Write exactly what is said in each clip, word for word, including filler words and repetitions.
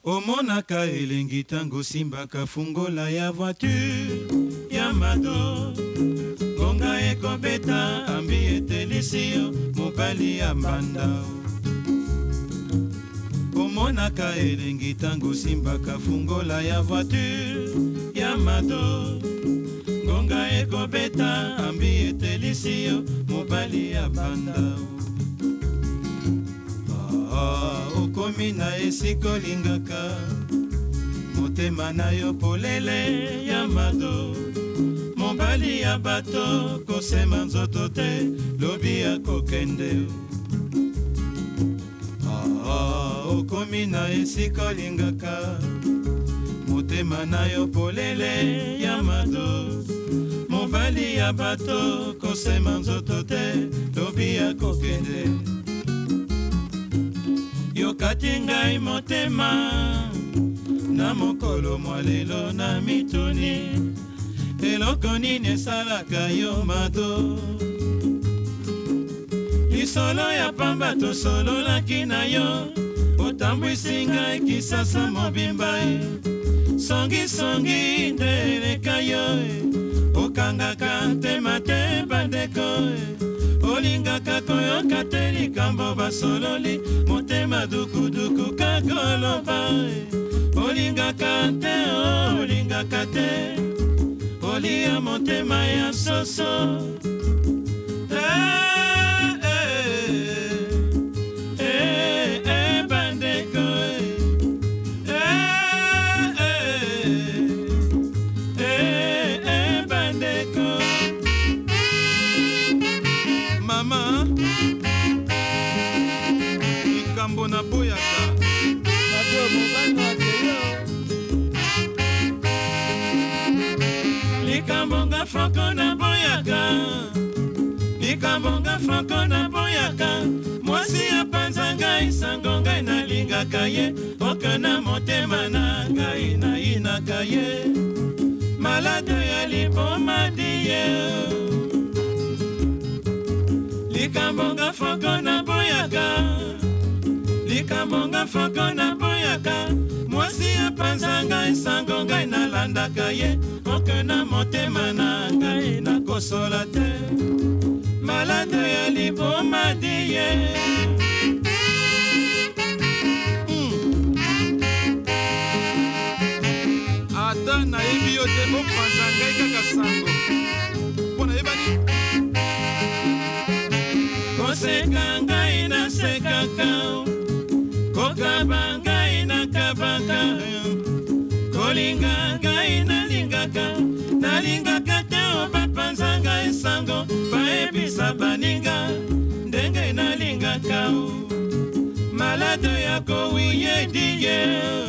omonaka elengi tango simbaka fungola ya voiture ya mado ngonga ekobeta ambi etelisi yo mobali ya mbanda omonaka elengi tango simbaka fungola ya voiture ya mado ngonga ekobeta ambi etelisi yo mobali ya mbanda okomi na esika olingaka motema na yo polele ya mado mobali ya bato kosema nzoto te lobi ya kokende okomi na esika olingaka motema na yo polele ya mado mobali ya bato kosema nzoto te lobi ya kokende yokati ngai motema na mokolo mwa lelo na mituni eloko nini esalaka yo mado lisolo ya pamba tosololaki na yo otambwisi ngai kisasa mobimba songisongi nde eleka yo okangaka ntema te bandeko olingaka koyoka te likambo basololi motema dukuduku kakoloba olingaka te olingaka te olia motema ya soso na boyaka bato mobano ateyo likambonga franco na boyaka likambonga franco na boyaka mwasi apanza ngai sango ngai nalingaka ye oke na motema na ngai nayinaka ye malade ya liboma diye likambonga franco na boyaka likambonga franco na boyaka mwasi apanza ngai sango ngai nalandaka ye oke na motema na ngai nakosola te malade ya liboma diye ata nayebi yo te bopanza ngai kaka sango mpo nayebani koseka ngai nasekaka kokaba ngai nakabaka kolinga ngai nalingaka nalingaka te obapanza ngai sango baebisa baninga ndenge nalingaka malado ya kowiye diye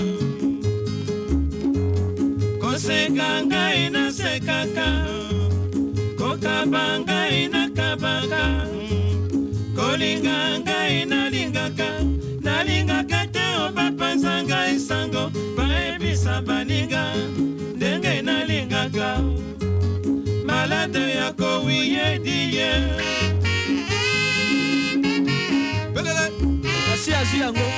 koseka ngai nasekaka kokaba ngai nakabaka kolinga ngai nalingaka nalingaka te obapanza ngai sango baebisa baninga ndenge nalingaka malade ya kowiye diye belele asi azi yango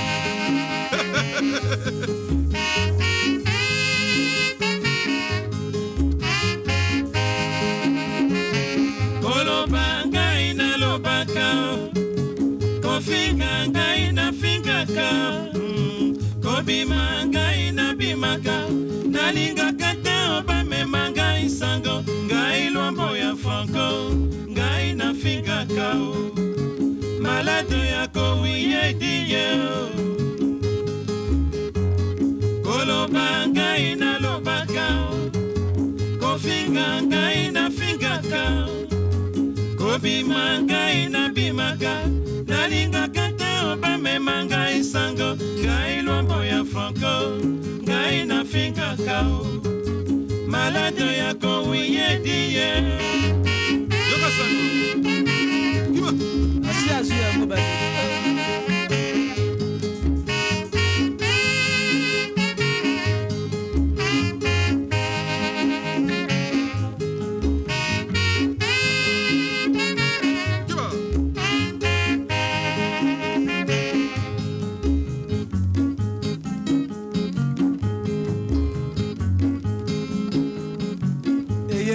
koloba ngai nalobaka kofinga ngai nafingaka kobima ngai nabimaka nalingaka te obamema ngai sango ngai lwambo ya franco ngai nafingaka malade ya kowiye diye koloba ngai nalobaka kofinga ngai nafingaka kobima ngai nabimaka nalingaka te obamema ngai sango ngai lwambo ya franco ngai nafingaka malade ya kowiye diye yoka sango kiba asi azu ya mobali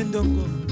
Ndongo.